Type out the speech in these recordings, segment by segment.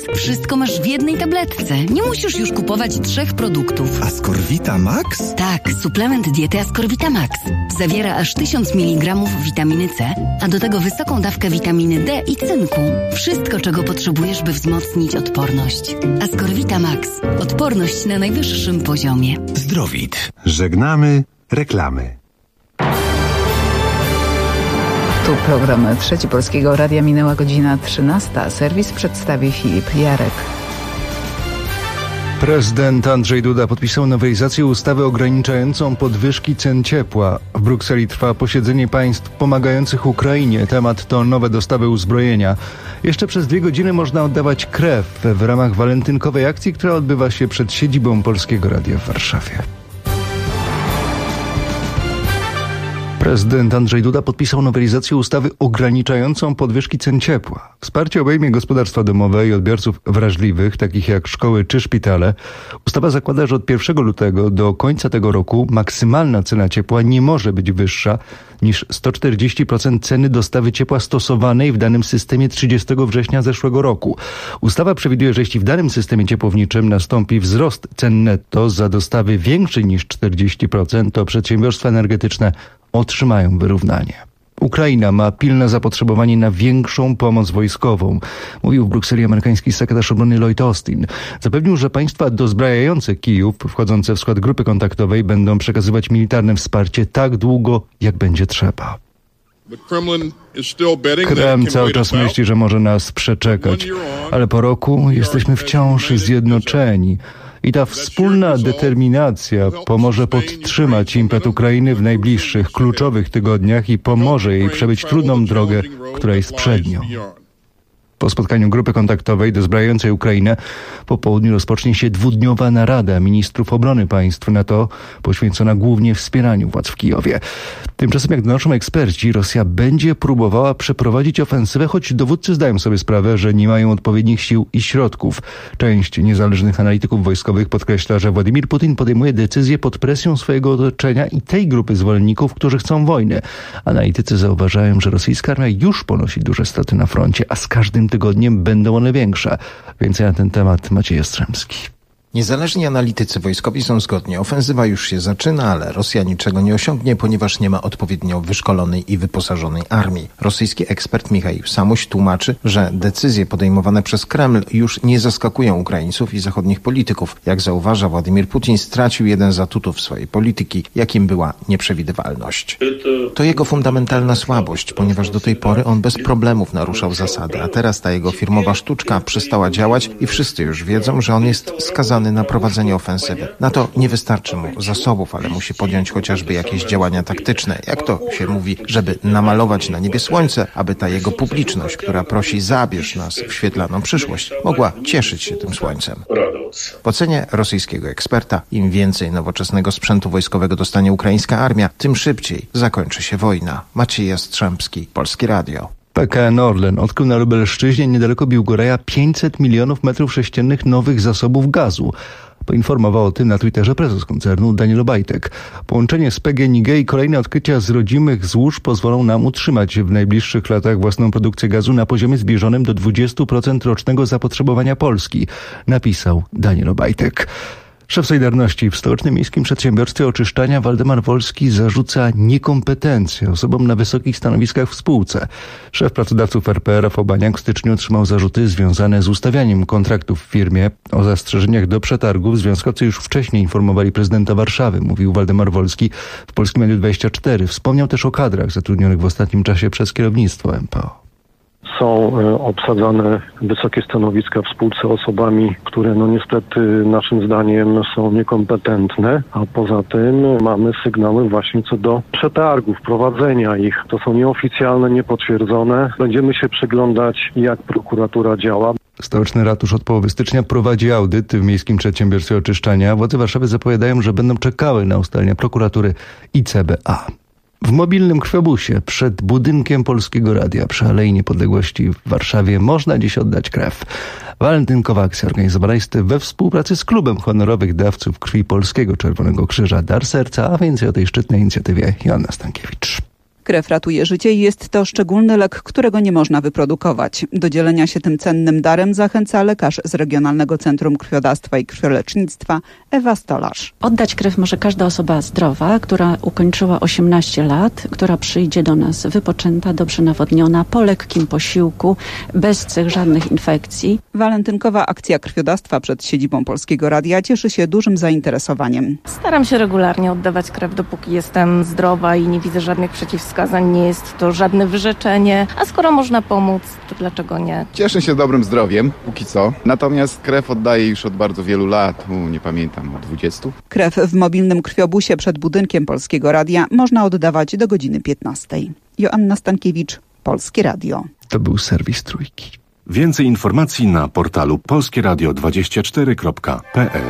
Wszystko masz w jednej tabletce. Nie musisz już kupować 3 produktów. Ascorvita Max? Tak, suplement diety Ascorvita Max. Zawiera aż 1000 mg witaminy C, a do tego wysoką dawkę witaminy D i cynku. Wszystko, czego potrzebujesz, by wzmocnić odporność. Ascorvita Max. Odporność na najwyższym poziomie. Zdrowit. Żegnamy reklamy. Tu program Trzeci Polskiego Radia. Minęła godzina 13. Serwis przedstawi Filip Jarek. Prezydent Andrzej Duda podpisał nowelizację ustawy ograniczającą podwyżki cen ciepła. W Brukseli trwa posiedzenie państw pomagających Ukrainie. Temat to nowe dostawy uzbrojenia. Jeszcze przez 2 godziny można oddawać krew w ramach walentynkowej akcji, która odbywa się przed siedzibą Polskiego Radia w Warszawie. Prezydent Andrzej Duda podpisał nowelizację ustawy ograniczającą podwyżki cen ciepła. Wsparcie obejmie gospodarstwa domowe i odbiorców wrażliwych, takich jak szkoły czy szpitale. Ustawa zakłada, że od 1 lutego do końca tego roku maksymalna cena ciepła nie może być wyższa niż 140% ceny dostawy ciepła stosowanej w danym systemie 30 września zeszłego roku. Ustawa przewiduje, że jeśli w danym systemie ciepłowniczym nastąpi wzrost cen netto za dostawy większy niż 40%, to przedsiębiorstwa energetyczne otrzymają wyrównanie. Ukraina ma pilne zapotrzebowanie na większą pomoc wojskową, mówił w Brukseli amerykański sekretarz obrony Lloyd Austin. Zapewnił, że państwa dozbrajające Kijów, wchodzące w skład grupy kontaktowej, będą przekazywać militarne wsparcie tak długo, jak będzie trzeba. Kreml cały czas myśli, że może nas przeczekać, ale po roku jesteśmy wciąż zjednoczeni. I ta wspólna determinacja pomoże podtrzymać impet Ukrainy w najbliższych, kluczowych tygodniach i pomoże jej przebyć trudną drogę, która jest przed nią. Po spotkaniu grupy kontaktowej dozbrajającej Ukrainę po południu rozpocznie się 2-dniowa narada ministrów obrony państw NATO, poświęcona głównie wspieraniu władz w Kijowie. Tymczasem, jak donoszą eksperci, Rosja będzie próbowała przeprowadzić ofensywę, choć dowódcy zdają sobie sprawę, że nie mają odpowiednich sił i środków. Część niezależnych analityków wojskowych podkreśla, że Władimir Putin podejmuje decyzje pod presją swojego otoczenia i tej grupy zwolenników, którzy chcą wojny. Analitycy zauważają, że rosyjska armia już ponosi duże straty na froncie, a z każdym tygodniem będą one większe. Więcej na ten temat Maciej Jastrzębski. Niezależni analitycy wojskowi są zgodni. Ofensywa już się zaczyna, ale Rosja niczego nie osiągnie, ponieważ nie ma odpowiednio wyszkolonej i wyposażonej armii. Rosyjski ekspert Michał Samuś tłumaczy, że decyzje podejmowane przez Kreml już nie zaskakują Ukraińców i zachodnich polityków. Jak zauważa Władimir Putin, stracił jeden z atutów swojej polityki, jakim była nieprzewidywalność. To jego fundamentalna słabość, ponieważ do tej pory on bez problemów naruszał zasady, a teraz ta jego firmowa sztuczka przestała działać i wszyscy już wiedzą, że on jest skazany na prowadzenie ofensywy. Na to nie wystarczy mu zasobów, ale musi podjąć chociażby jakieś działania taktyczne, jak to się mówi, żeby namalować na niebie słońce, aby ta jego publiczność, która prosi zabierz nas w świetlaną przyszłość, mogła cieszyć się tym słońcem. W ocenie rosyjskiego eksperta, im więcej nowoczesnego sprzętu wojskowego dostanie ukraińska armia, tym szybciej zakończy się wojna. Maciej Jastrzębski, Polskie Radio. PKN Orlen odkrył na Lubelszczyźnie niedaleko Biłgoraja 500 milionów metrów sześciennych nowych zasobów gazu. Poinformował o tym na Twitterze prezes koncernu Daniel Obajtek. Połączenie z PGNiG i kolejne odkrycia z rodzimych złóż pozwolą nam utrzymać w najbliższych latach własną produkcję gazu na poziomie zbliżonym do 20% rocznego zapotrzebowania Polski, napisał Daniel Obajtek. Szef Solidarności w Stołecznym Miejskim Przedsiębiorstwie Oczyszczania Waldemar Wolski zarzuca niekompetencję osobom na wysokich stanowiskach w spółce. Szef pracodawców RP Rafał Baniak w styczniu otrzymał zarzuty związane z ustawianiem kontraktów w firmie. O zastrzeżeniach do przetargów związkowcy już wcześniej informowali prezydenta Warszawy, mówił Waldemar Wolski w Polskim Radiu 24. Wspomniał też o kadrach zatrudnionych w ostatnim czasie przez kierownictwo MPO. Są obsadzane wysokie stanowiska w spółce osobami, które niestety naszym zdaniem są niekompetentne, a poza tym mamy sygnały właśnie co do przetargów, prowadzenia ich. To są nieoficjalne, niepotwierdzone. Będziemy się przyglądać, jak prokuratura działa. Stołeczny Ratusz od połowy stycznia prowadzi audyt w Miejskim Przedsiębiorstwie Oczyszczania. Władze Warszawy zapowiadają, że będą czekały na ustalenia prokuratury i CBA. W mobilnym krwiobusie przed budynkiem Polskiego Radia przy Alei Niepodległości w Warszawie można dziś oddać krew. Walentynkowa akcja organizowana jest we współpracy z Klubem Honorowych Dawców Krwi Polskiego Czerwonego Krzyża Dar Serca, a więcej o tej szczytnej inicjatywie Joanna Stankiewicz. Krew ratuje życie i jest to szczególny lek, którego nie można wyprodukować. Do dzielenia się tym cennym darem zachęca lekarz z Regionalnego Centrum Krwiodawstwa i Krwiolecznictwa Ewa Stolarz. Oddać krew może każda osoba zdrowa, która ukończyła 18 lat, która przyjdzie do nas wypoczęta, dobrze nawodniona, po lekkim posiłku, bez cech żadnych infekcji. Walentynkowa akcja krwiodawstwa przed siedzibą Polskiego Radia cieszy się dużym zainteresowaniem. Staram się regularnie oddawać krew, dopóki jestem zdrowa i nie widzę żadnych przeciwwskazań. Nie jest to żadne wyrzeczenie, a skoro można pomóc, to dlaczego nie? Cieszę się dobrym zdrowiem, póki co. Natomiast krew oddaję już od bardzo wielu lat, nie pamiętam, od 20. Krew w mobilnym krwiobusie przed budynkiem Polskiego Radia można oddawać do godziny 15. Joanna Stankiewicz, Polskie Radio. To był serwis Trójki. Więcej informacji na portalu polskieradio24.pl.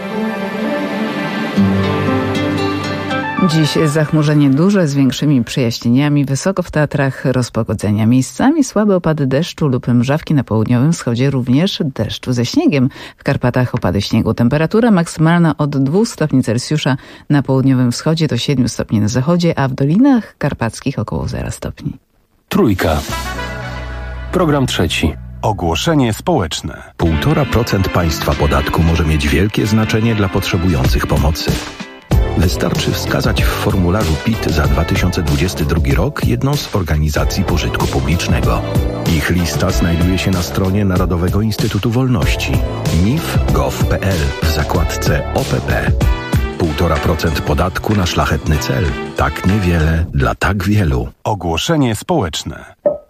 Dziś zachmurzenie duże z większymi przejaśnieniami, wysoko w Tatrach rozpogodzenia. Miejscami słabe opady deszczu lub mrzawki na południowym wschodzie, również deszczu ze śniegiem. W Karpatach opady śniegu. Temperatura maksymalna od 2 stopni Celsjusza na południowym wschodzie do 7 stopni na zachodzie, a w dolinach karpackich około 0 stopni. Trójka. Program trzeci. Ogłoszenie społeczne. 1,5% państwa podatku może mieć wielkie znaczenie dla potrzebujących pomocy. Wystarczy wskazać w formularzu PIT za 2022 rok jedną z organizacji pożytku publicznego. Ich lista znajduje się na stronie Narodowego Instytutu Wolności nif.gov.pl w zakładce OPP. 1,5% podatku na szlachetny cel. Tak niewiele dla tak wielu. Ogłoszenie społeczne.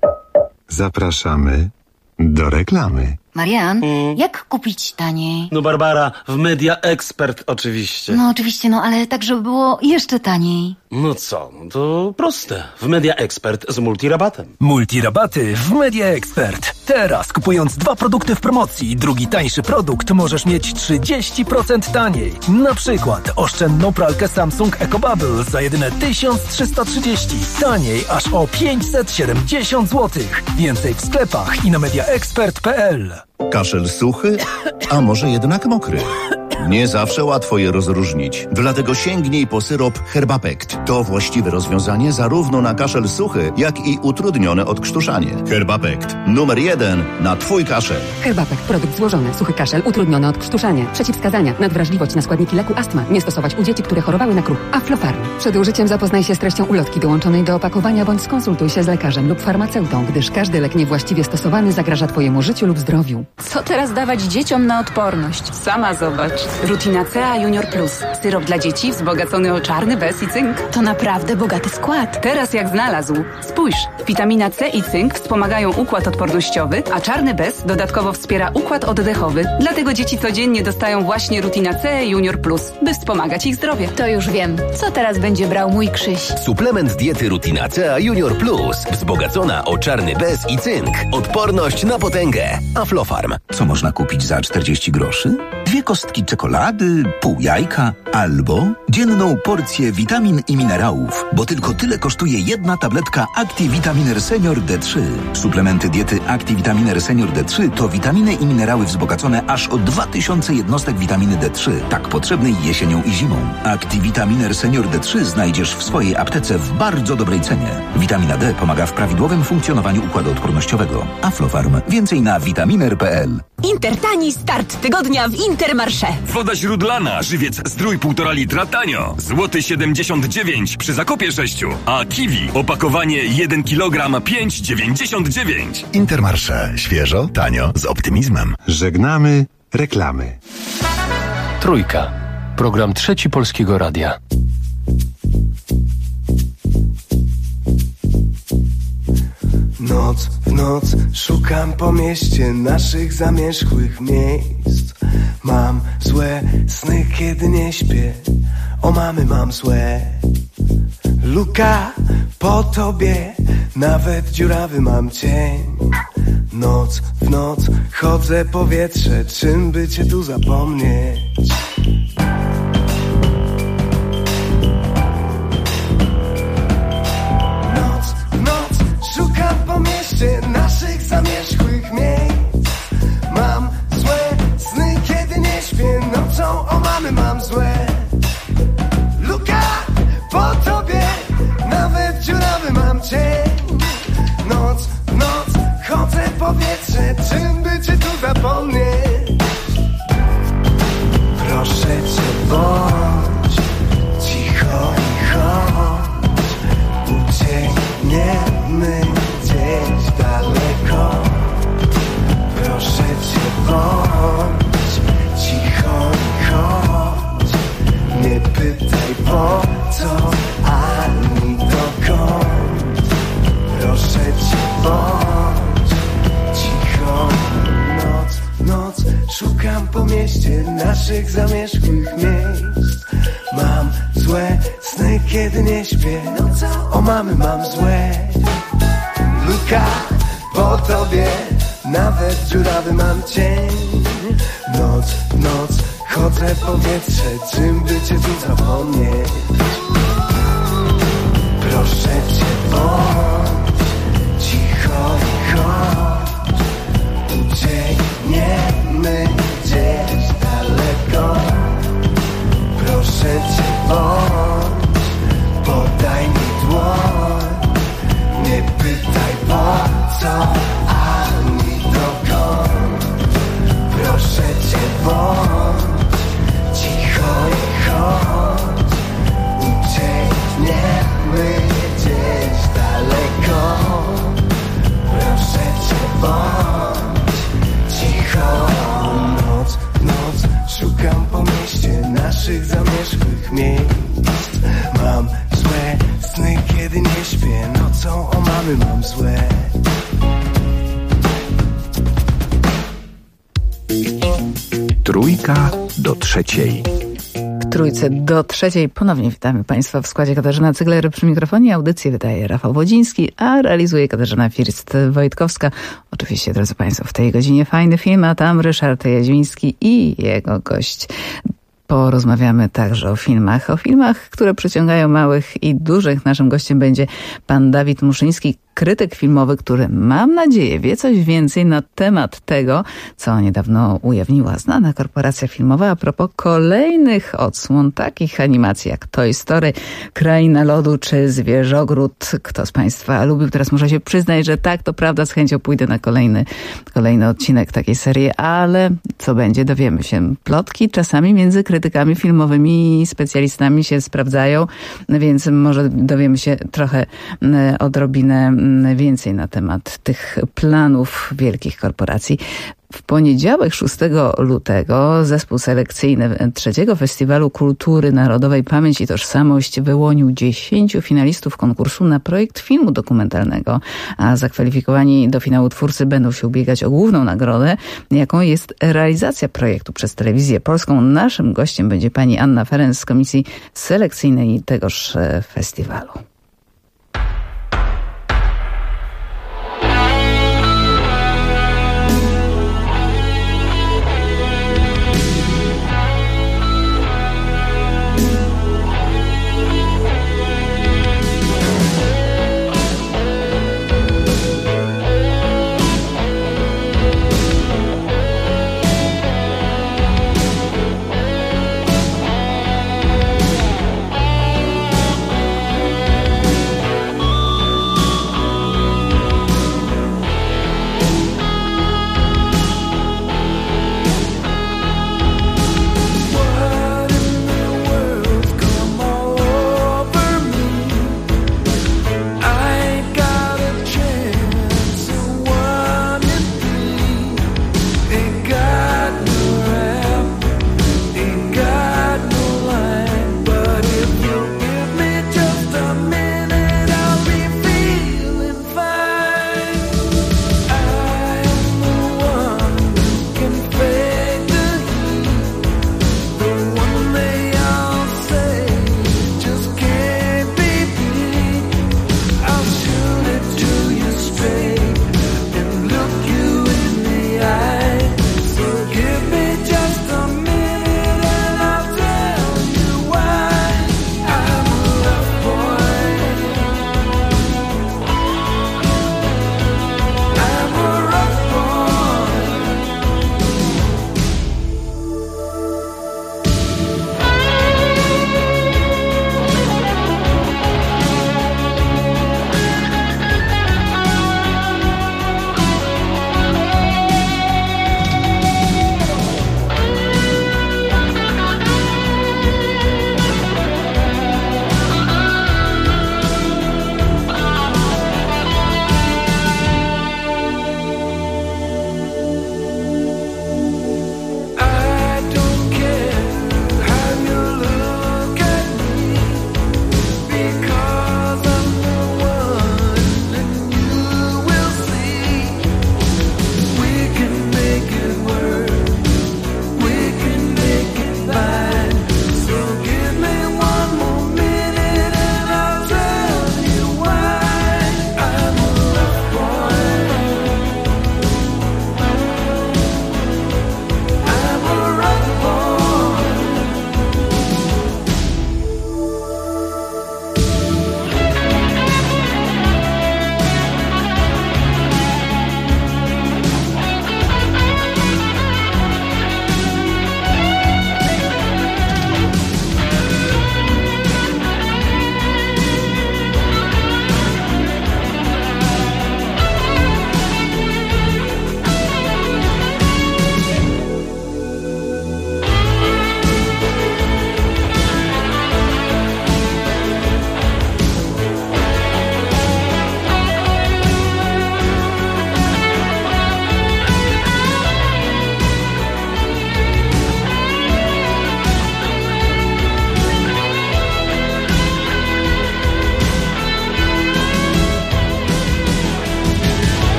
Zapraszamy do reklamy. Marian, jak kupić taniej? No Barbara, w Media Expert oczywiście. No oczywiście, ale tak, żeby było jeszcze taniej. No co, to proste. W Media Expert z multirabatem. Multirabaty w Media Expert. Teraz kupując 2 produkty w promocji i drugi tańszy produkt możesz mieć 30% taniej. Na przykład oszczędną pralkę Samsung EcoBubble za jedyne 1330. Taniej aż o 570 zł. Więcej w sklepach i na mediaexpert.pl. Kaszel suchy, a może jednak mokry? Nie zawsze łatwo je rozróżnić. Dlatego sięgnij po syrop Herbapekt. To właściwe rozwiązanie zarówno na kaszel suchy, jak i utrudnione odkrztuszanie. Herbapekt. Numer 1 na Twój kaszel. Herbapekt. Produkt złożony. Suchy kaszel, utrudnione odkrztuszanie. Przeciwwskazania. Nadwrażliwość na składniki leku astma. Nie stosować u dzieci, które chorowały na kruch. Aflofarm. Przed użyciem zapoznaj się z treścią ulotki dołączonej do opakowania bądź skonsultuj się z lekarzem lub farmaceutą, gdyż każdy lek niewłaściwie stosowany zagraża Twojemu życiu lub zdrowiu. Co teraz dawać dzieciom na odporność? Sama zobacz. Rutina C Junior Plus. Syrop dla dzieci wzbogacony o czarny bez i cynk. To naprawdę bogaty skład. Teraz jak znalazł. Spójrz, witamina C i cynk wspomagają układ odpornościowy, a czarny bez dodatkowo wspiera układ oddechowy. Dlatego dzieci codziennie dostają właśnie Rutina C Junior Plus, by wspomagać ich zdrowie. To już wiem. Co teraz będzie brał mój Krzyś? Suplement diety Rutina C Junior Plus. Wzbogacona o czarny bez i cynk. Odporność na potęgę. Aflofarm. Co można kupić za 40 groszy? 2 kostki czekolady, pół jajka albo dzienną porcję witamin i minerałów, bo tylko tyle kosztuje 1 tabletka ActiVitaminer Senior D3. Suplementy diety ActiVitaminer Senior D3 to witaminy i minerały wzbogacone aż o 2000 jednostek witaminy D3, tak potrzebnej jesienią i zimą. ActiVitaminer Senior D3 znajdziesz w swojej aptece w bardzo dobrej cenie. Witamina D pomaga w prawidłowym funkcjonowaniu układu odpornościowego. Aflofarm. Więcej na vitaminer.pl. Intertani start tygodnia w Intermarché. Woda źródlana, żywiec Zdrój 1,5 litra tanio. Złoty 79 przy zakupie 6. A kiwi, opakowanie 1 kg 5,99. Intermarché. Świeżo, tanio, z optymizmem. Żegnamy reklamy. Trójka. Program trzeci Polskiego Radia. Noc w noc szukam po mieście naszych zamierzchłych miejsc. Mam złe sny, kiedy nie śpię. O mamy mam złe. Luka po tobie, nawet dziurawy mam cień. Noc w noc chodzę powietrze, czym by cię tu zapomnieć? Szukam po mieście naszych zamierzchłych miejsc. Mam złe sny, kiedy nie śpię. Nocą o mamy mam złe. Luka po tobie, nawet dziurawy mam noc szukam po mieście naszych zamierzchłych miejsc. Mam złe sny, kiedy nie śpię. O mamy mam złe. Luka po tobie, nawet dziurawy mam cień. Noc, chodzę powietrze, czym by cię tu zapomnieć. Proszę cię, bądź cicho i chodź. Uciekniemy gdzieś daleko. Proszę cię, bądź, podaj mi dłoń. Nie pytaj po co, ani dokąd. Proszę cię, bądź cicho i chodź. Uciekniemy gdzieś daleko. Proszę cię, bądź cicho. Noc szukam po mieście naszych zamierzchłych miejsc. Mam złe sny, kiedy nie śpię. Nocą o mamy mam złe. Trójka do trzeciej. W Trójce do trzeciej ponownie witamy Państwa w składzie. Katarzyna Cygler przy mikrofonie. Audycję wydaje Rafał Wodziński, a realizuje Katarzyna First-Wojtkowska. Oczywiście, drodzy Państwo, w tej godzinie fajny film, a tam Ryszard Jaźwiński i jego gość. Porozmawiamy także o filmach, które przyciągają małych i dużych. Naszym gościem będzie pan Dawid Muszyński, krytyk filmowy, który, mam nadzieję, wie coś więcej na temat tego, co niedawno ujawniła znana korporacja filmowa a propos kolejnych odsłon takich animacji jak Toy Story, Kraina Lodu czy Zwierzogród. Kto z Państwa lubił, teraz muszę się przyznać, że tak, to prawda, z chęcią pójdę na kolejny odcinek takiej serii, ale co będzie, dowiemy się. Plotki czasami między krytykami filmowymi i specjalistami się sprawdzają, więc może dowiemy się trochę odrobinę więcej na temat tych planów wielkich korporacji. W poniedziałek 6 lutego zespół selekcyjny trzeciego Festiwalu Kultury Narodowej Pamięć i Tożsamość wyłonił 10 finalistów konkursu na projekt filmu dokumentalnego, a zakwalifikowani do finału twórcy będą się ubiegać o główną nagrodę, jaką jest realizacja projektu przez Telewizję Polską. Naszym gościem będzie pani Anna Ferenc z komisji selekcyjnej tegoż festiwalu.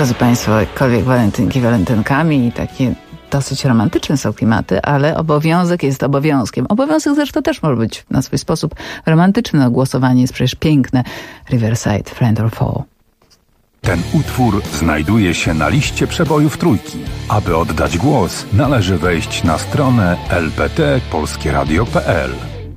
Drodzy Państwo, jakkolwiek walentynki walentynkami i takie dosyć romantyczne są klimaty, ale obowiązek jest obowiązkiem. Obowiązek zresztą też może być na swój sposób romantyczny. No, głosowanie jest przecież piękne. Riverside, Friend or Foe. Ten utwór znajduje się na liście przebojów Trójki. Aby oddać głos, należy wejść na stronę lpt.polskieradio.pl.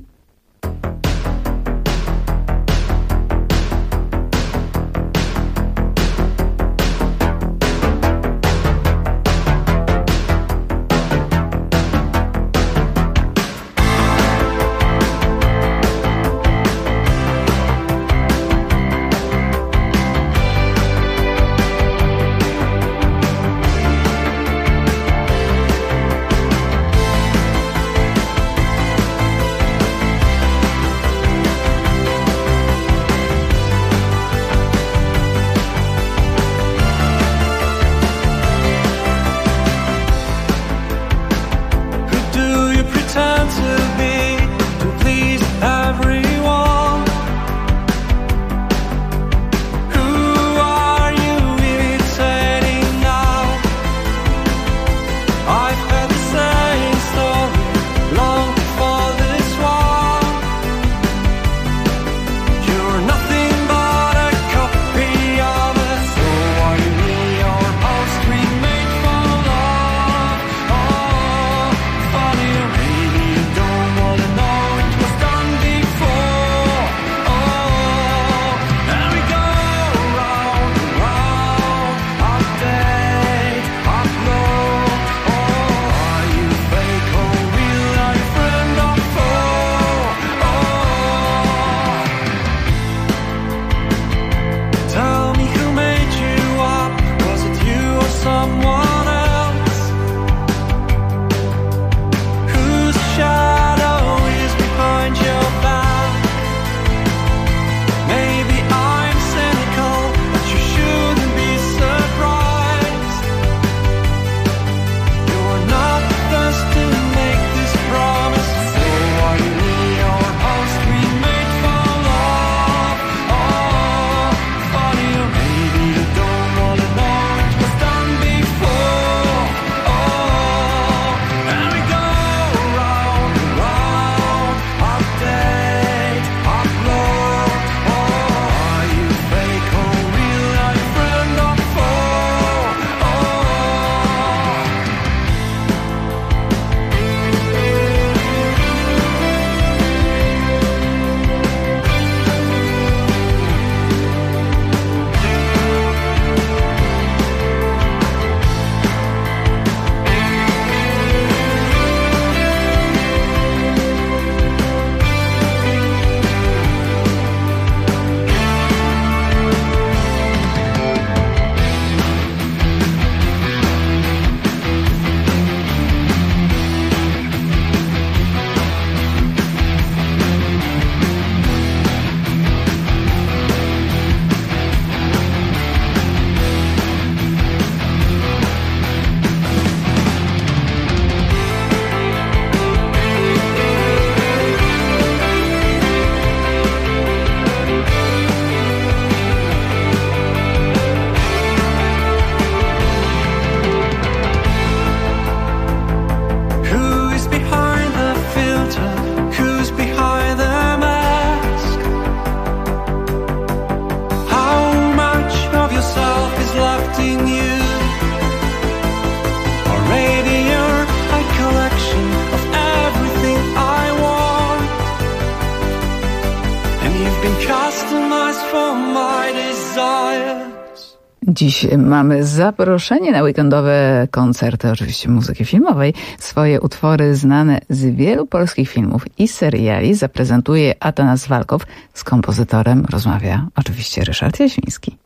Dziś mamy zaproszenie na weekendowe koncerty, oczywiście muzyki filmowej. Swoje utwory znane z wielu polskich filmów i seriali zaprezentuje Atanas Walkow. Z kompozytorem rozmawia oczywiście Ryszard Jasiński.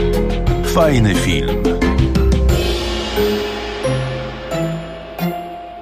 Fajny film.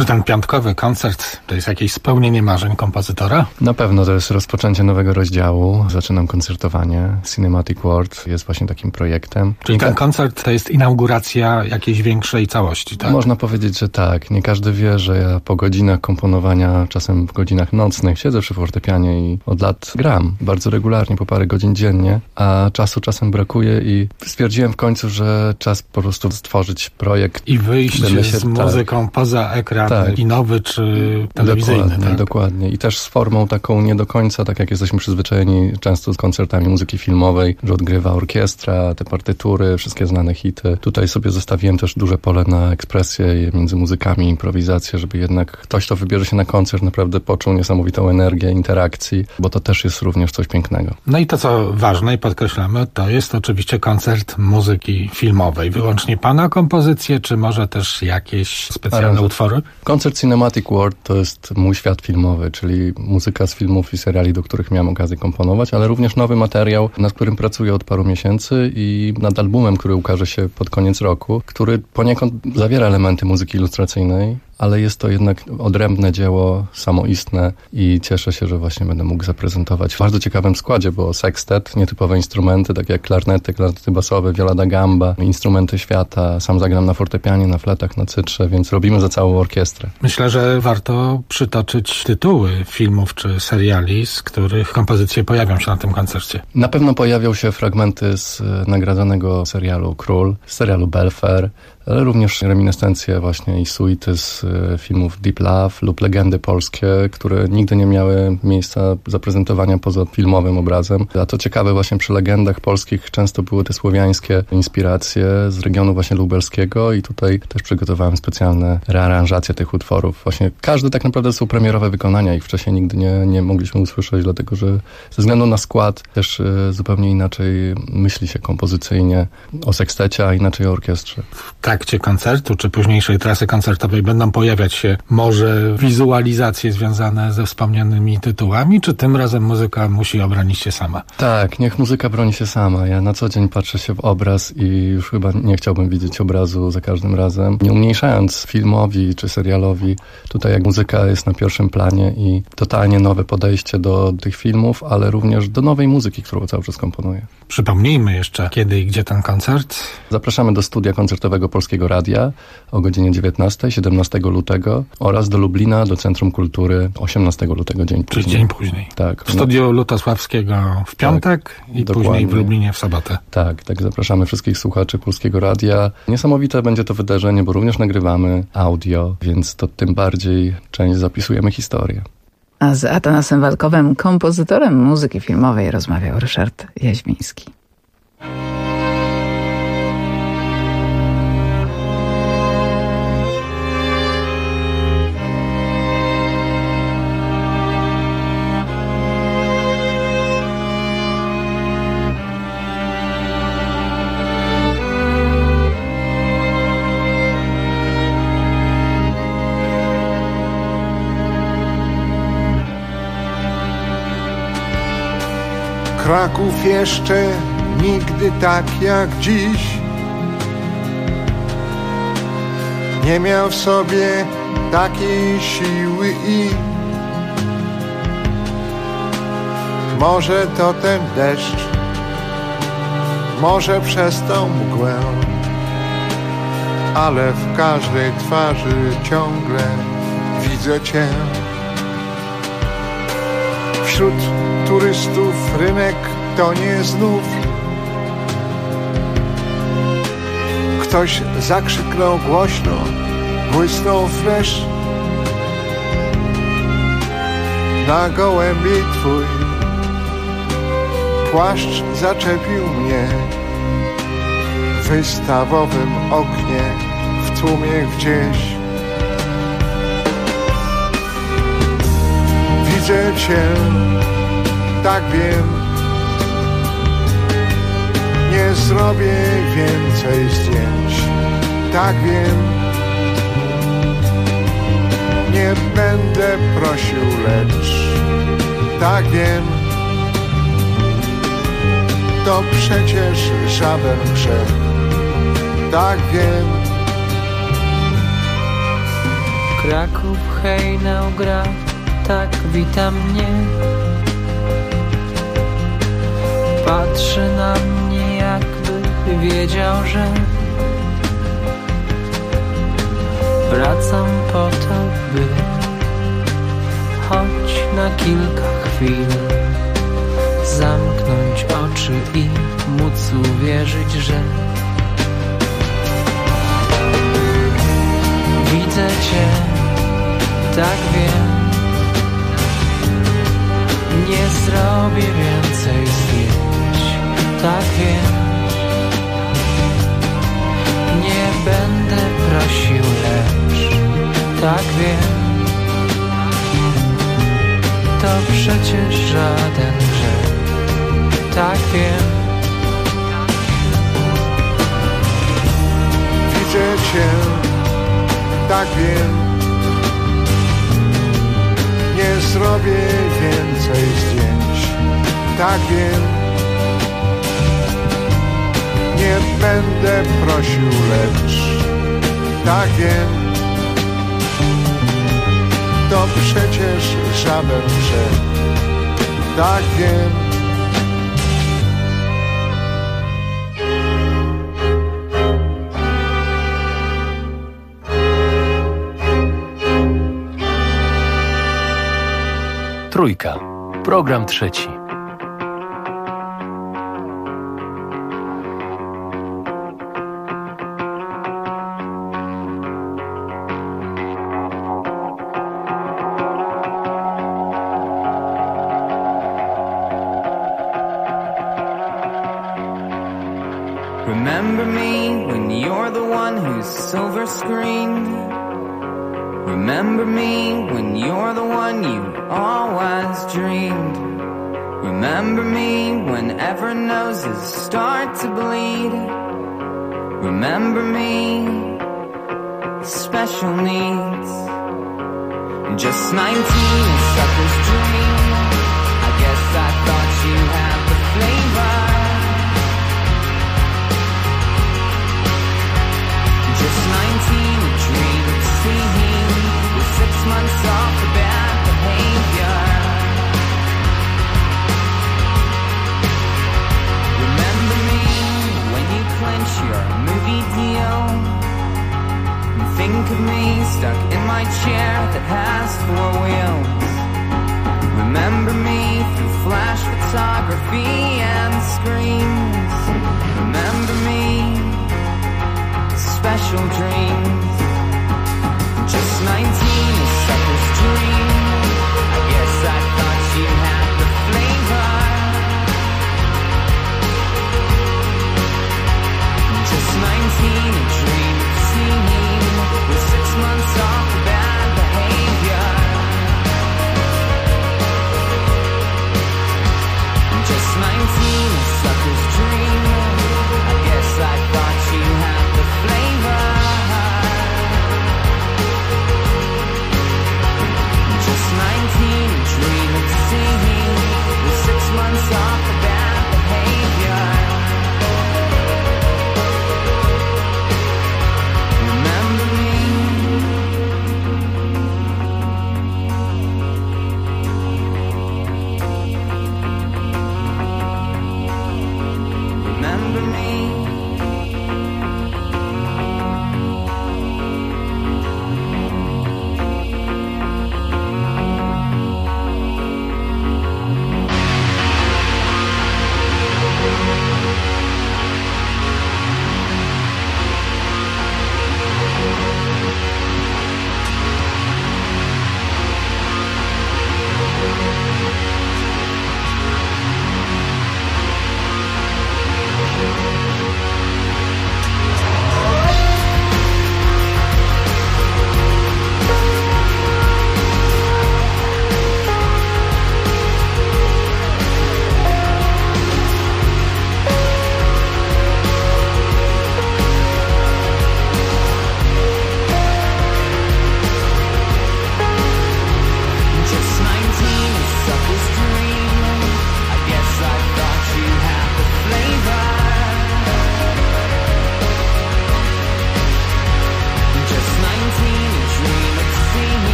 Czy ten piątkowy koncert to jest jakieś spełnienie marzeń kompozytora? Na pewno to jest rozpoczęcie nowego rozdziału. Zaczynam koncertowanie. Cinematic World jest właśnie takim projektem. Czyli ten koncert to jest inauguracja jakiejś większej całości, tak? Można powiedzieć, że tak. Nie każdy wie, że ja po godzinach komponowania, czasem w godzinach nocnych, siedzę przy fortepianie i od lat gram. Bardzo regularnie, po parę godzin dziennie, a czasu czasem brakuje i stwierdziłem w końcu, że czas po prostu stworzyć projekt. I wyjść z muzyką poza ekran kinowy czy telewizyjny. Dokładnie. I też z formą taką nie do końca, tak jak jesteśmy przyzwyczajeni często z koncertami muzyki filmowej, że odgrywa orkiestra, te partytury, wszystkie znane hity. Tutaj sobie zostawiłem też duże pole na ekspresję między muzykami, improwizację, żeby jednak ktoś, kto wybierze się na koncert, naprawdę poczuł niesamowitą energię interakcji, bo to też jest również coś pięknego. No i to, co ważne i podkreślamy, to jest oczywiście koncert muzyki filmowej. Wyłącznie pana kompozycje, czy może też jakieś specjalne utwory? Koncert Cinematic World to jest mój świat filmowy, czyli muzyka z filmów i seriali, do których miałem okazję komponować, ale również nowy materiał, nad którym pracuję od paru miesięcy i nad albumem, który ukaże się pod koniec roku, który poniekąd zawiera elementy muzyki ilustracyjnej, ale jest to jednak odrębne dzieło, samoistne i cieszę się, że właśnie będę mógł zaprezentować w bardzo ciekawym składzie, bo sekstet, nietypowe instrumenty, takie jak klarnety basowe, viola da gamba, instrumenty świata, sam zagram na fortepianie, na fletach, na cytrze, więc robimy za całą orkiestrę. Myślę, że warto przytoczyć tytuły filmów czy seriali, z których kompozycje pojawią się na tym koncercie. Na pewno pojawią się fragmenty z nagradzanego serialu Król, z serialu Belfair, ale również reminiscencje właśnie i suity z filmów Deep Love lub legendy polskie, które nigdy nie miały miejsca zaprezentowania poza filmowym obrazem. A to ciekawe, właśnie przy legendach polskich często były te słowiańskie inspiracje z regionu właśnie lubelskiego i tutaj też przygotowałem specjalne rearanżacje tych utworów. Właśnie każdy tak naprawdę są premierowe wykonania, ich wcześniej nigdy nie mogliśmy usłyszeć, dlatego że ze względu na skład też zupełnie inaczej myśli się kompozycyjnie o sekstecie, a inaczej o orkiestrze. W trakcie koncertu czy późniejszej trasy koncertowej będą pojawiać się może wizualizacje związane ze wspomnianymi tytułami, czy tym razem muzyka musi obronić się sama? Tak, niech muzyka broni się sama. Ja na co dzień patrzę się w obraz i już chyba nie chciałbym widzieć obrazu za każdym razem. Nie umniejszając filmowi czy serialowi, tutaj jak muzyka jest na pierwszym planie i totalnie nowe podejście do tych filmów, ale również do nowej muzyki, którą cały czas komponuję. Przypomnijmy jeszcze, kiedy i gdzie ten koncert. Zapraszamy do studia koncertowego Polskiego Radia o godzinie 19, 17 lutego oraz do Lublina, do Centrum Kultury 18 lutego, dzień później. Czyli dzień później. Tak. W studiu Lutosławskiego w piątek i dokładnie. Później w Lublinie w sobotę. Tak, zapraszamy wszystkich słuchaczy Polskiego Radia. Niesamowite będzie to wydarzenie, bo również nagrywamy audio, więc to tym bardziej część zapisujemy historię. A z Atanasem Walkowem, kompozytorem muzyki filmowej, rozmawiał Ryszard Jaźwiński. Kraków jeszcze nigdy tak jak dziś nie miał w sobie takiej siły i może to ten deszcz, może przez tą mgłę, ale w każdej twarzy ciągle widzę Cię. Wśród turystów rynek to nie znów ktoś zakrzyknął głośno, błysnął flesz na gołębi Twój płaszcz zaczepił mnie w wystawowym oknie w tłumie gdzieś. Widzę Cię, tak wiem, nie zrobię więcej zdjęć, tak wiem, nie będę prosił, lecz tak wiem, to przecież żaden grzech, tak wiem, Kraków, hejnał gra, tak wita mnie. Patrzy na mnie, jakby wiedział, że wracam po to, by choć na kilka chwil zamknąć oczy i móc uwierzyć, że widzę Cię, tak wiem. Nie zrobię więcej zdjęć, tak wiem. Nie będę prosił, lecz tak wiem. To przecież żaden grzech, tak wiem. Widzę Cię, tak wiem. Nie zrobię więcej zdjęć, tak wiem. Nie będę prosił, lecz tak wiem. To przecież żaden grzech, tak wiem. Trójka. Program trzeci. Remember me when you're the one who's silver screened. Remember me when you're the one you always dreamed. Remember me whenever noses start to bleed. Remember me, special needs. Just 19, a sucker's dream. I guess I thought you had the flavor. Just 19, a dream of seeing with 6 months off for bad behavior. Remember me when you clench your movie deal. And think of me stuck in my chair that has 4 wheels. Remember me through flash photography and screens. Remember me, special dreams. Just 19, a sucker's dream. I guess I thought you had the flavor. Just 19, a dream of seeing with 6 months off for bad behavior. Just 19, a sucker's dream. I guess I thought you had the flavor. Just 19, a dream of seeing with 6 months off for bad behavior.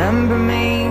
remember me.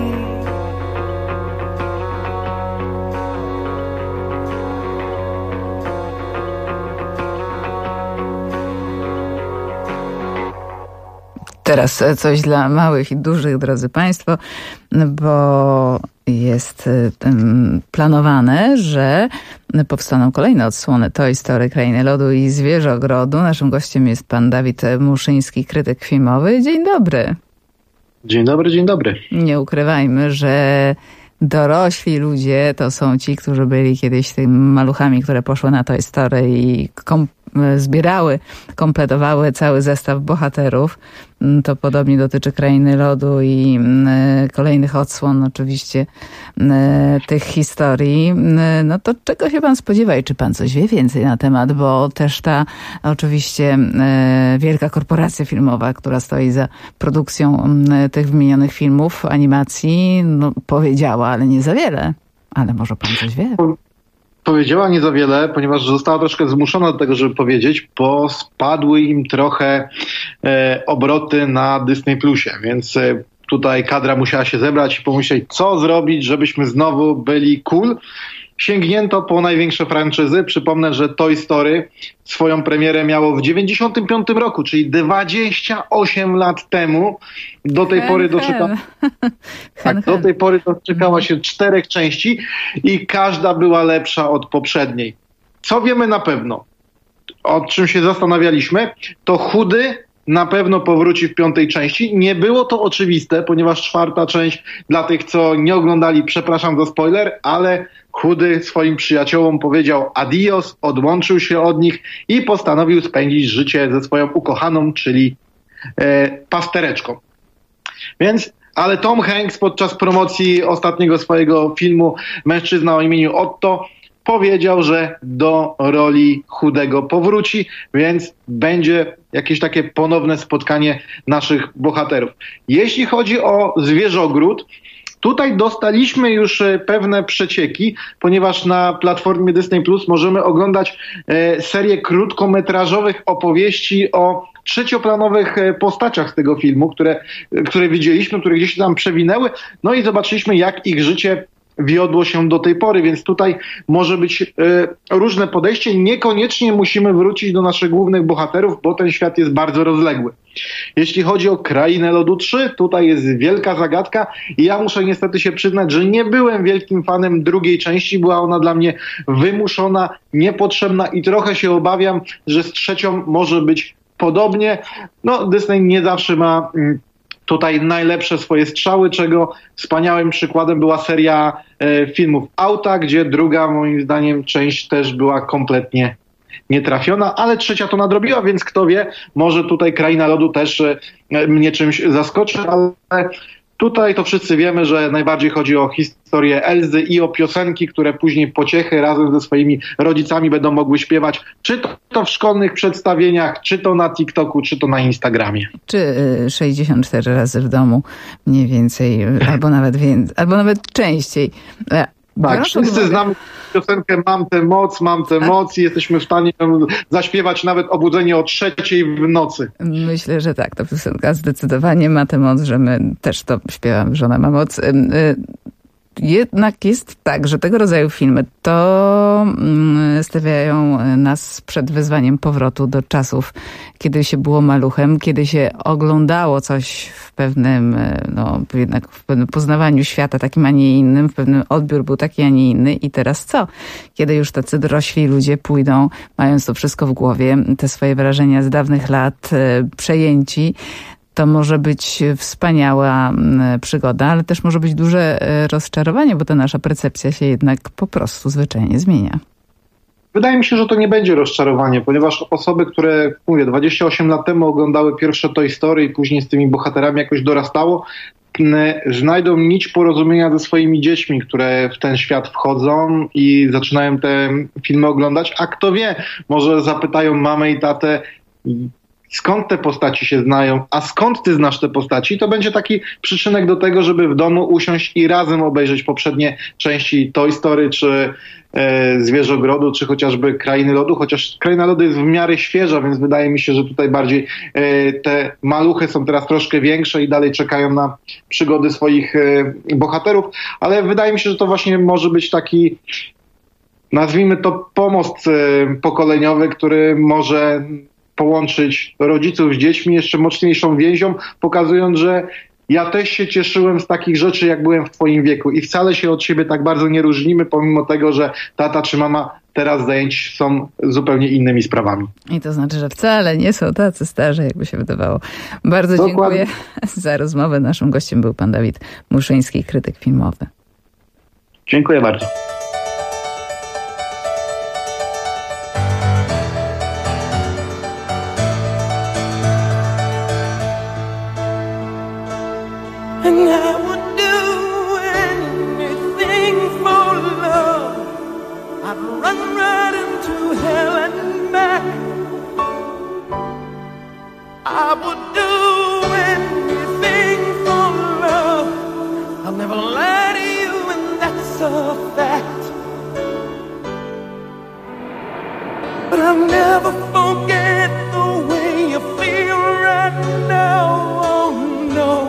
Teraz coś dla małych i dużych, drodzy Państwo, bo jest planowane, że powstaną kolejne odsłony Toy Story, Krainy Lodu i Zwierzogrodu. Naszym gościem jest pan Dawid Muszyński, krytyk filmowy. Dzień dobry. Dzień dobry, dzień dobry. Nie ukrywajmy, że dorośli ludzie to są ci, którzy byli kiedyś tymi maluchami, które poszły na Toy Story i zbierały, kompletowały cały zestaw bohaterów. To podobnie dotyczy Krainy Lodu i kolejnych odsłon oczywiście tych historii. No to czego się pan spodziewa i czy pan coś wie więcej na temat, bo też ta oczywiście wielka korporacja filmowa, która stoi za produkcją tych wymienionych filmów, animacji, no, powiedziała, ale nie za wiele. Ale może pan coś wie? Powiedziała nie za wiele, ponieważ została troszkę zmuszona do tego, żeby powiedzieć, bo spadły im trochę obroty na Disney Plusie, więc tutaj kadra musiała się zebrać i pomyśleć, co zrobić, żebyśmy znowu byli cool. Sięgnięto po największe franczyzy. Przypomnę, że Toy Story swoją premierę miało w 1995 roku, czyli 28 lat temu. Do tej pory doczekała się 4 części i każda była lepsza od poprzedniej. Co wiemy na pewno, o czym się zastanawialiśmy, to Chudy na pewno powróci w 5. części. Nie było to oczywiste, ponieważ 4. część, dla tych, co nie oglądali, przepraszam za spoiler, ale Chudy swoim przyjaciołom powiedział adios, odłączył się od nich i postanowił spędzić życie ze swoją ukochaną, czyli pastereczką. Więc, ale Tom Hanks podczas promocji ostatniego swojego filmu Mężczyzna o imieniu Otto powiedział, że do roli Chudego powróci, więc będzie jakieś takie ponowne spotkanie naszych bohaterów. Jeśli chodzi o Zwierzogród, tutaj dostaliśmy już pewne przecieki, ponieważ na platformie Disney Plus możemy oglądać serię krótkometrażowych opowieści o trzecioplanowych postaciach z tego filmu, które widzieliśmy, które gdzieś tam przewinęły, no i zobaczyliśmy, jak ich życie wiodło się do tej pory, więc tutaj może być różne podejście. Niekoniecznie musimy wrócić do naszych głównych bohaterów, bo ten świat jest bardzo rozległy. Jeśli chodzi o Krainę Lodu 3, tutaj jest wielka zagadka i ja muszę niestety się przyznać, że nie byłem wielkim fanem drugiej części. Była ona dla mnie wymuszona, niepotrzebna i trochę się obawiam, że z trzecią może być podobnie. No, Disney nie zawsze ma tutaj najlepsze swoje strzały, czego wspaniałym przykładem była seria filmów Auta, gdzie druga, moim zdaniem, część też była kompletnie nietrafiona, ale trzecia to nadrobiła, więc kto wie, może tutaj Kraina Lodu też mnie czymś zaskoczy, ale tutaj to wszyscy wiemy, że najbardziej chodzi o historię Elzy i o piosenki, które później pociechy razem ze swoimi rodzicami będą mogły śpiewać, czy to w szkolnych przedstawieniach, czy to na TikToku, czy to na Instagramie. Czy 64 razy w domu mniej więcej, albo nawet częściej. Tak, wszyscy znamy piosenkę Mam tę moc i jesteśmy w stanie zaśpiewać nawet obudzenie o 3:00 w nocy. Myślę, że tak, ta piosenka zdecydowanie ma tę moc, że my też to śpiewamy, że ona ma moc. Jednak jest tak, że tego rodzaju filmy to stawiają nas przed wyzwaniem powrotu do czasów, kiedy się było maluchem, kiedy się oglądało coś w pewnym, jednak w pewnym poznawaniu świata takim, a nie innym, w pewnym odbiór był taki, a nie inny. I teraz co? Kiedy już tacy dorośli ludzie pójdą, mając to wszystko w głowie, te swoje wrażenia z dawnych lat przejęci, to może być wspaniała przygoda, ale też może być duże rozczarowanie, bo ta nasza percepcja się jednak po prostu zwyczajnie zmienia. Wydaje mi się, że to nie będzie rozczarowanie, ponieważ osoby, które, 28 lat temu oglądały pierwsze Toy Story i później z tymi bohaterami jakoś dorastało, znajdą nić porozumienia ze swoimi dziećmi, które w ten świat wchodzą i zaczynają te filmy oglądać. A kto wie, może zapytają mamę i tatę, skąd te postaci się znają, a skąd ty znasz te postaci, to będzie taki przyczynek do tego, żeby w domu usiąść i razem obejrzeć poprzednie części Toy Story, czy Zwierzogrodu, czy chociażby Krainy Lodu, chociaż Kraina Lodu jest w miarę świeża, więc wydaje mi się, że tutaj bardziej te maluchy są teraz troszkę większe i dalej czekają na przygody swoich bohaterów, ale wydaje mi się, że to właśnie może być taki, nazwijmy to, pomost pokoleniowy, który może połączyć rodziców z dziećmi jeszcze mocniejszą więzią, pokazując, że ja też się cieszyłem z takich rzeczy, jak byłem w twoim wieku i wcale się od siebie tak bardzo nie różnimy, pomimo tego, że tata czy mama teraz zajęci są zupełnie innymi sprawami. I to znaczy, że wcale nie są tacy starzy, jakby się wydawało. Bardzo dziękuję za rozmowę. Naszym gościem był pan Dawid Muszyński, krytyk filmowy. Dziękuję bardzo. And I would do anything for love. I'd run right into hell and back. I would do anything for love. I'll never lie to you, and that's a fact. But I'll never forget the way you feel right now. Oh no.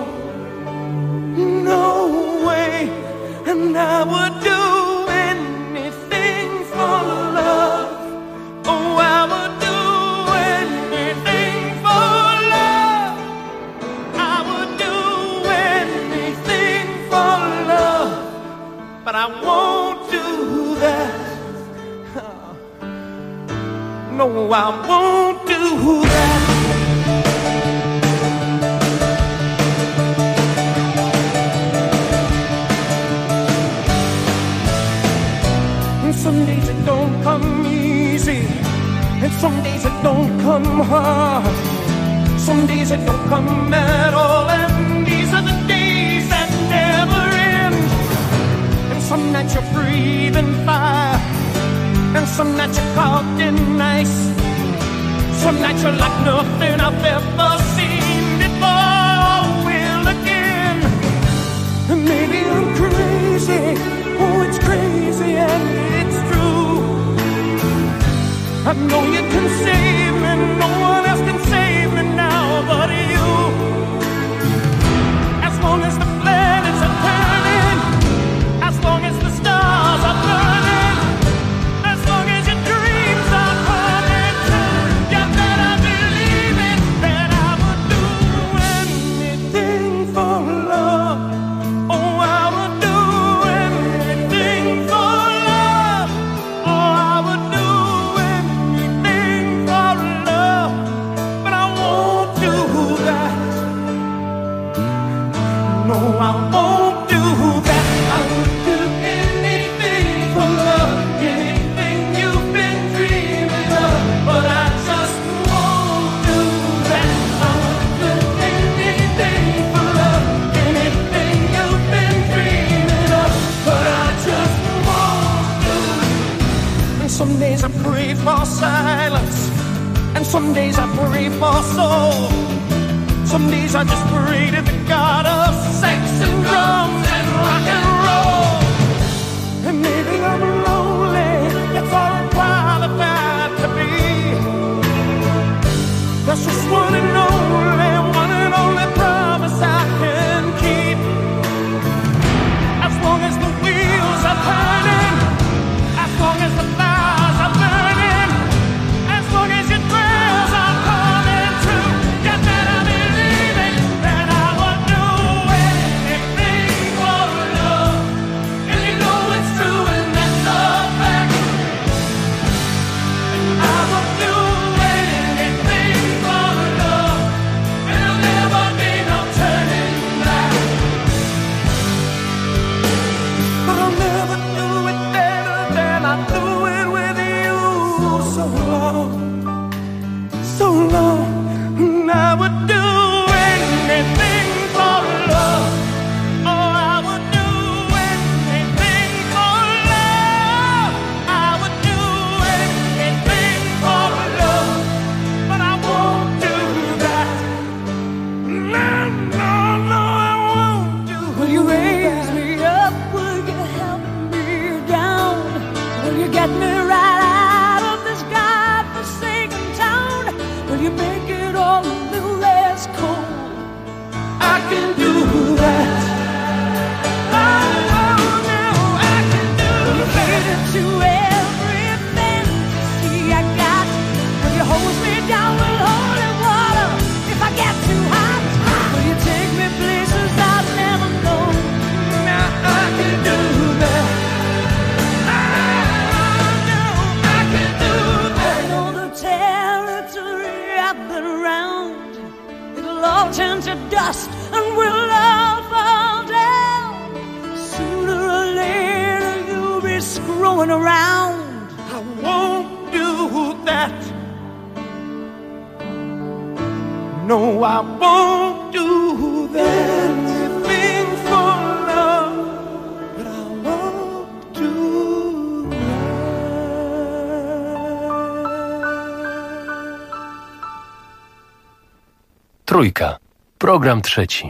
No way, and I would do anything for love. Oh, I would do anything for love. I would do anything for love, but I won't do that. No, I won't do that. Some days it don't come easy, and some days it don't come hard. Some days it don't come at all, and these are the days that never end. And some nights you're breathing fire, and some nights you're caught in ice. Some nights you're like nothing I've ever seen before. Will again, and maybe I'm crazy. Oh, it's crazy and it's true. I know you can save me, no one else can save me now but you. As long as the planets are turning, as long as the stars are burning, as long as your dreams are coming true, you better believe it, that I would do anything for love. Oh, I would do anything for love. Oh, I would do anything for love, but I won't do that. No, I won't do that. I would do anything for love, anything you've been dreaming of, but I just won't do that. I would do anything for love, anything you've been dreaming of, but I just won't do it. And some days I pray for silence, and some days I pray for soul. Some days I just pray to the God of sex and drums and rock and roll. And maybe I'm lonely, that's all I'm qualified to be. That's just one and only promise I can keep. As long as the wheels are turning, as long as the fires are burning, as long as your prayers are coming true, you better believe it, that I would do No, I won't do that. Living for love, but I won't do that. Trójka. Program trzeci.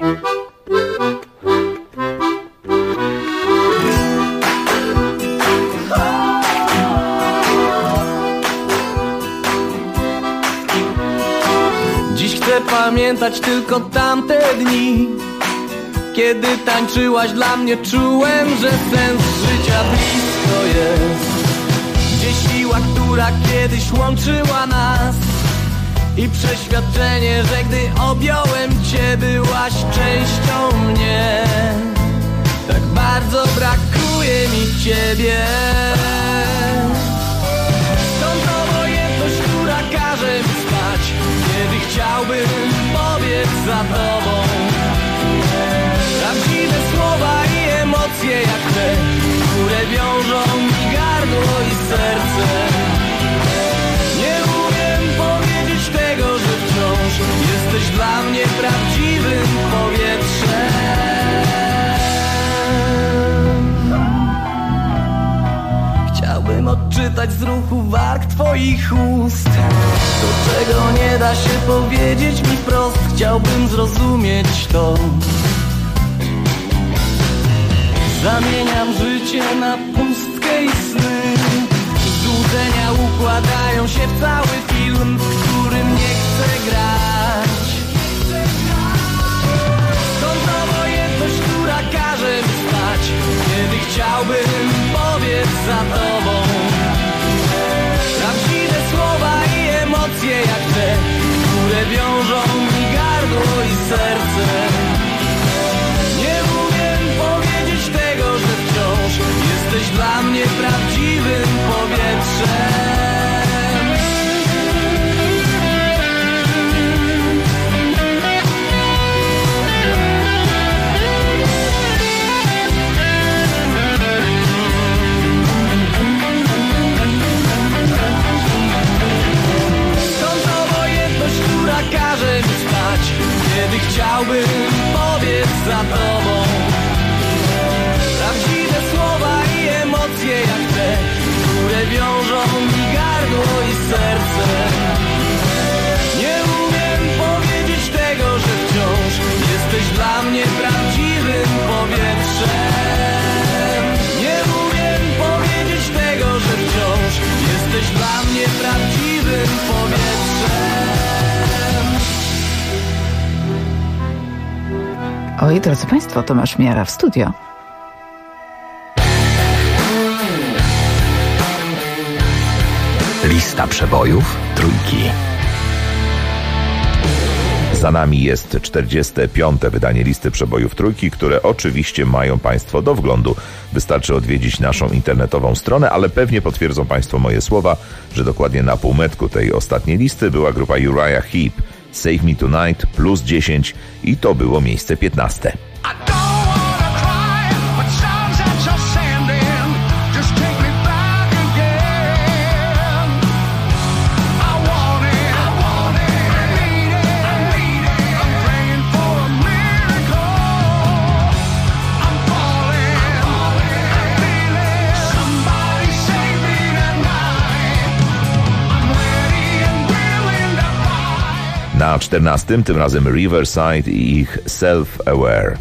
Chcę pamiętać tylko tamte dni, kiedy tańczyłaś dla mnie, czułem, że sens życia blisko jest. Gdzie siła, która kiedyś łączyła nas i przeświadczenie, że gdy objąłem cię, byłaś częścią mnie. Tak bardzo brakuje mi ciebie. Stąd obojętność, która każe mi spać, kiedy chciałbym pobiec za tobą. Prawdziwe słowa i emocje jak te, które wiążą mi gardło i serce. Nie umiem powiedzieć tego, że wciąż jesteś dla mnie prawdziwym powietrzem. Chciałbym odczytać z ruchu warg twoich ust to, czego nie da się powiedzieć mi wprost. Chciałbym zrozumieć to. Zamieniam życie na pustkę i sny. Złudzenia układają się w cały film, w którym nie chcę grać. Stąd obojętność, która każe mi spać, kiedy chciałbym pobiec za tobą. Prawdziwe słowa i emocje jak te, które wiążą mi gardło i serce. Nie umiem powiedzieć tego, że wciąż jesteś dla mnie prawdziwym powietrzem. Każe mi spać, kiedy chciałbym pobiec za tobą. Prawdziwe słowa i emocje jak te, które wiążą mi gardło i serce. Nie umiem powiedzieć tego, że wciąż jesteś dla mnie prawdziwym powietrzem. Nie umiem powiedzieć tego, że wciąż jesteś dla mnie prawdziwym powietrzem. Oj, drodzy Państwo, Tomasz Miara w studio. Lista przebojów Trójki. Za nami jest 45. wydanie listy przebojów Trójki, które oczywiście mają Państwo do wglądu. Wystarczy odwiedzić naszą internetową stronę, ale pewnie potwierdzą Państwo moje słowa, że dokładnie na półmetku tej ostatniej listy była grupa Uriah Heep. Save Me Tonight plus 10 i to było miejsce 15. Na 14. tym razem Riverside i ich Self-Aware.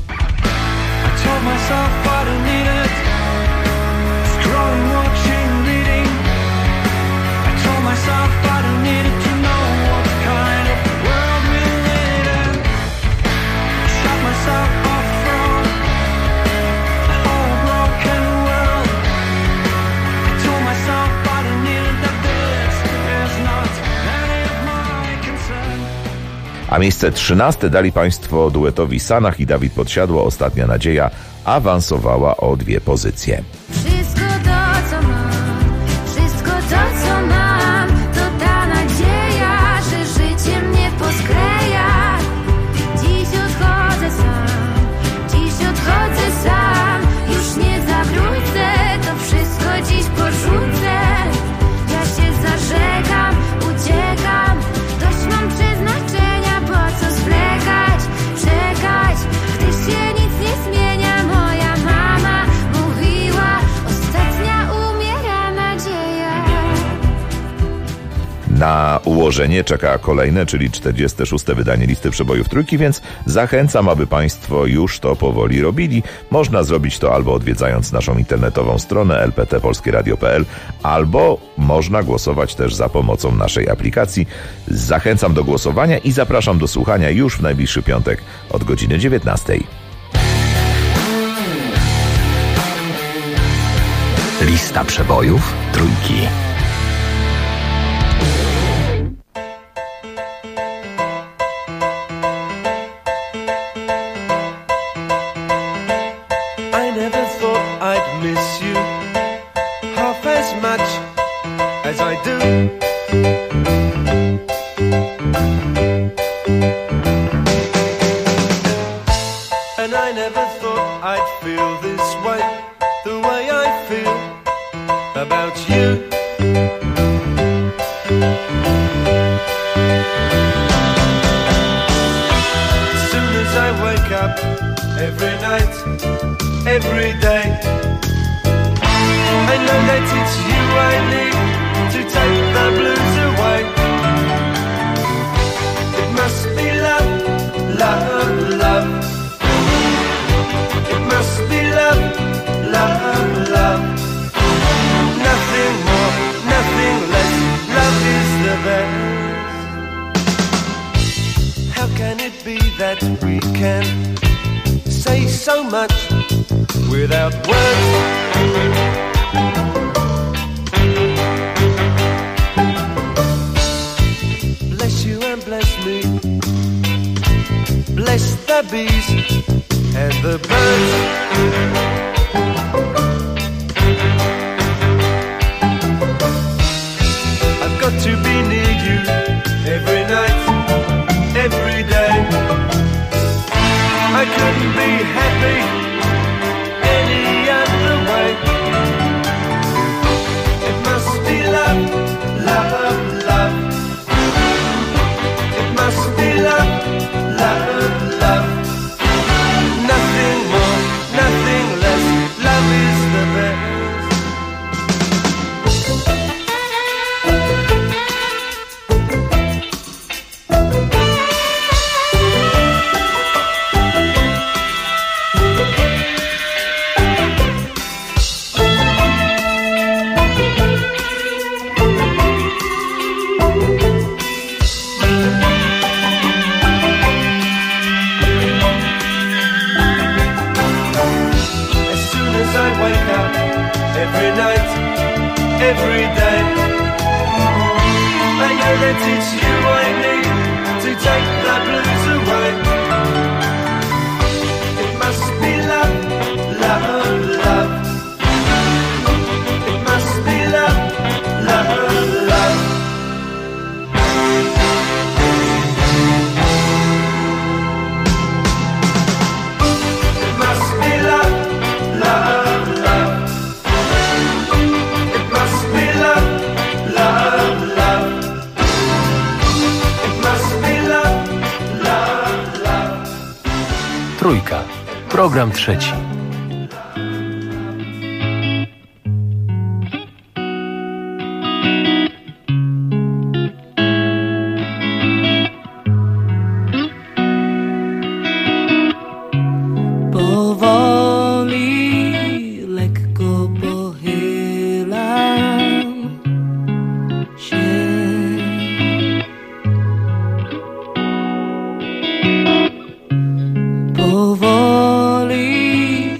A miejsce 13 dali Państwo duetowi Sanach i Dawid Podsiadło. Ostatnia nadzieja awansowała o 2 pozycje. Wszystko to, co mam, wszystko to, co mam, to ta nadzieja, że życie mnie poskleja. Dziś odchodzę sam, już nie zawrócę, to wszystko dziś porzucę. Ja się zażegam, uciekam, dość mam przeznaczenia, po co Na ułożenie czeka kolejne, czyli 46. wydanie listy przebojów trójki, więc zachęcam, aby Państwo już to powoli robili. Można zrobić to albo odwiedzając naszą internetową stronę lptpolskieradio.pl, albo można głosować też za pomocą naszej aplikacji. Zachęcam do głosowania i zapraszam do słuchania już w najbliższy piątek od godziny 19. Lista przebojów trójki. I never thought I'd miss you half as much as I do. And I never thought I'd feel this way, the way I feel about you. As soon as I wake up every night, every day, I know that it's you I need to take the blues away. It must be love, love, love. It must be love, love, love. Nothing more, nothing less. Love is the best. How can it be that we can say so much without words? Bless you and bless me. Bless the bees and the birds. I've got to be near you every night, every day. I couldn't be happy any other way. It must be love, love, love. It must be love, love, love. Nothing more, nothing less. Love is the best. Every night, every day, I know that it's you I need to take the blues away. It must be love, love, love. It must be love, love, love. It must be love, love, love. Trójka. Program trzeci. Powoli, lekko pochylam się. Powoli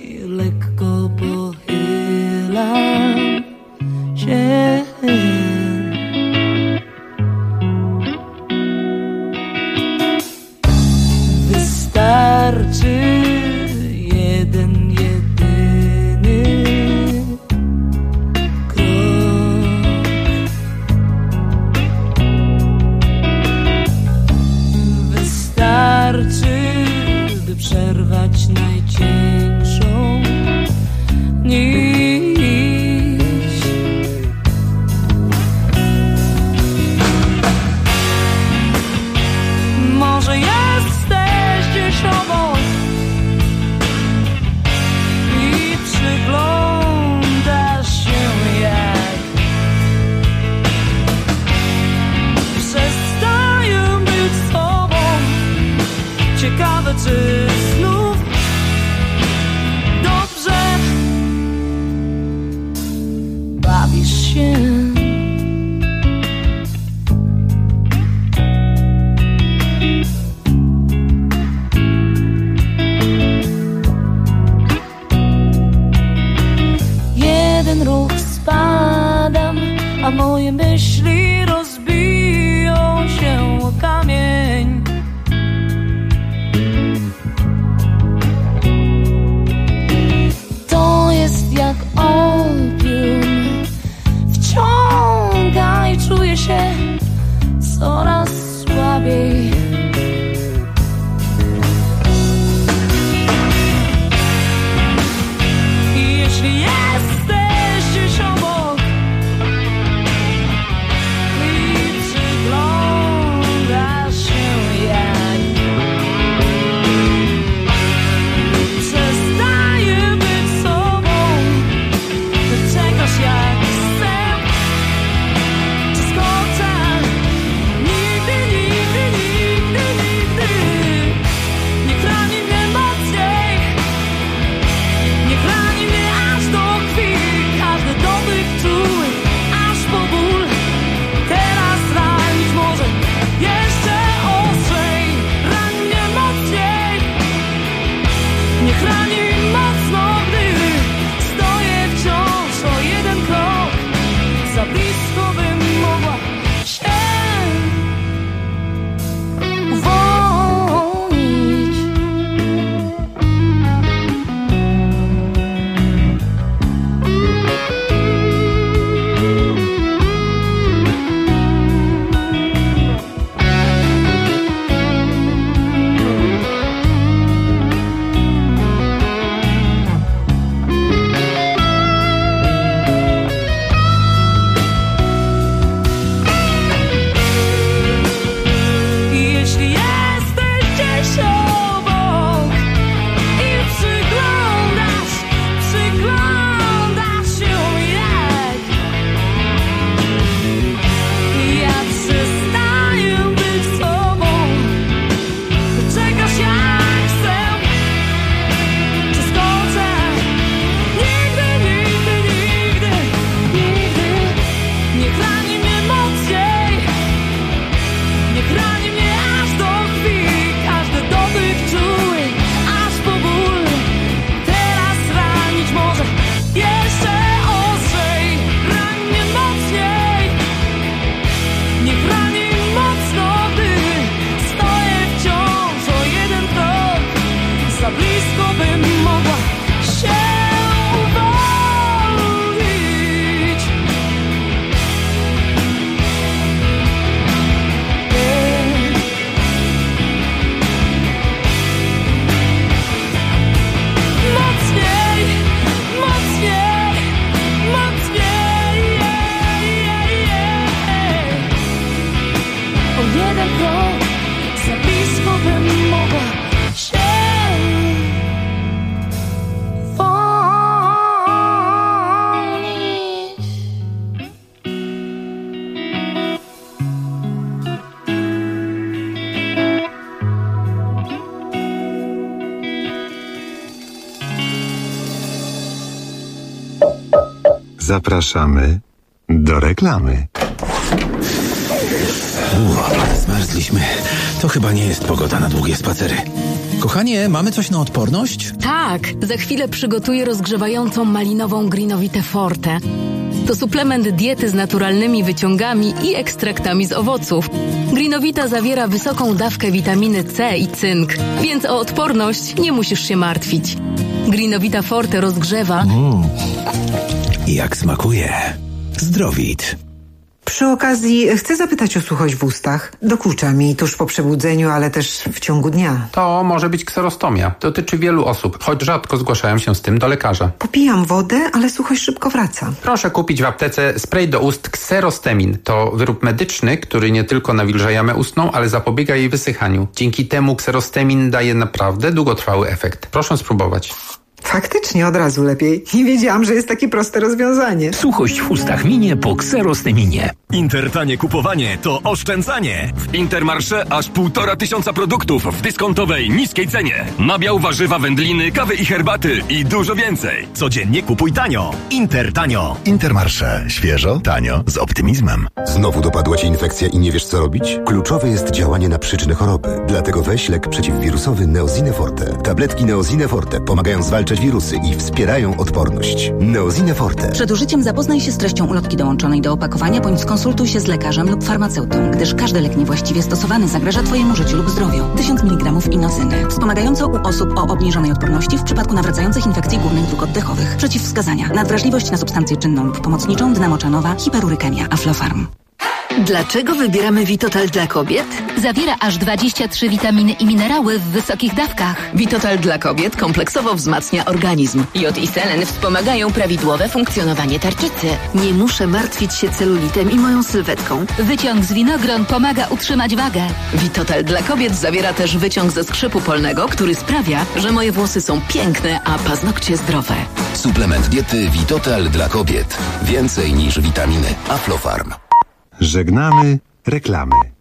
a moje myśli rozbiją się o kamień. To jest jak opium, wciąga i czuję się coraz słabiej. I jeśli jesteś gdzieś obok i przyglądasz się jak przestaję być sobą, czekasz jak sen, skoczę. Nigdy, nigdy, nigdy, nigdy nie chrani mnie mocniej, nie chrani mnie aż do krwi. Każdy dotyk czuły, aż po ból. Teraz ranić może jeszcze ostrzej. Rani mnie mocniej, nie chrani mocno, gdy stoję wciąż o jeden krok za blisko, bym mogła się uwolnić. I jeśli jesteś gdzieś obok i przyglądasz się jak ja przestaję być sobą, czekasz jak sen, czy skoczę. Nigdy, nigdy, nigdy, nigdy nie chrani mnie mocniej, nie chrani mnie aż do krwi. Każdy dotyk czuły, aż po ból. Teraz ranić może jeszcze ostrzej. Rani mnie mocniej, nie chrani mocno, gdy stoję wciąż o jeden krok za blisko, bym mogła się uwolnić. Mocniej, mocniej, mocniej. O jeden krok za blisko, bym mogła się uwolnić. Zapraszamy do reklamy. Zmarzliśmy. To chyba nie jest pogoda na długie spacery. Kochanie, mamy coś na odporność? Tak, za chwilę przygotuję rozgrzewającą malinową Greenowitę Forte. To suplement diety z naturalnymi wyciągami i ekstraktami z owoców. Greenowita zawiera wysoką dawkę witaminy C i cynk, więc o odporność nie musisz się martwić. Greenowita Forte rozgrzewa... Jak smakuje. Zdrowit. Przy okazji chcę zapytać o suchość w ustach. Dokucza mi tuż po przebudzeniu, ale też w ciągu dnia. To może być kserostomia. Dotyczy wielu osób, choć rzadko zgłaszają się z tym do lekarza. Popijam wodę, ale suchość szybko wraca. Proszę kupić w aptece spray do ust Xerostemin. To wyrób medyczny, który nie tylko nawilża jamę ustną, ale zapobiega jej wysychaniu. Dzięki temu Xerostemin daje naprawdę długotrwały efekt. Proszę spróbować. Faktycznie od razu lepiej. Nie wiedziałam, że jest takie proste rozwiązanie. Suchość w ustach minie po Xerosteminie. Intertanie kupowanie to oszczędzanie. W Intermarché aż 1500 produktów w dyskontowej, niskiej cenie. Nabiał, warzywa, wędliny, kawy i herbaty i dużo więcej. Codziennie kupuj tanio. Intertanio. Intermarché. Świeżo, tanio, z optymizmem. Znowu dopadła Cię infekcja i nie wiesz co robić? Kluczowe jest działanie na przyczynę choroby. Dlatego weź lek przeciwwirusowy Neosine Forte. Tabletki Neosine Forte pomagają zwalczać wirusy i wspierają odporność. Neosine Forte. Przed użyciem zapoznaj się z treścią ulotki dołączonej do opakowania bądź skonsultuj się z lekarzem lub farmaceutą, gdyż każdy lek niewłaściwie stosowany zagraża Twojemu życiu lub zdrowiu. 1000 mg inocyny. Wspomagająco u osób o obniżonej odporności w przypadku nawracających infekcji górnych dróg oddechowych. Przeciwwskazania. Nadwrażliwość na substancję czynną lub pomocniczą, dynamo-czanowa, hiperurykemia, Aflofarm. Dlaczego wybieramy Vitotal dla kobiet? Zawiera aż 23 witaminy i minerały w wysokich dawkach. Vitotal dla kobiet kompleksowo wzmacnia organizm. Jod i selen wspomagają prawidłowe funkcjonowanie tarczycy. Nie muszę martwić się celulitem i moją sylwetką. Wyciąg z winogron pomaga utrzymać wagę. Vitotal dla kobiet zawiera też wyciąg ze skrzypu polnego, który sprawia, że moje włosy są piękne, a paznokcie zdrowe. Suplement diety Vitotal dla kobiet. Więcej niż witaminy. Aflofarm. Żegnamy reklamy.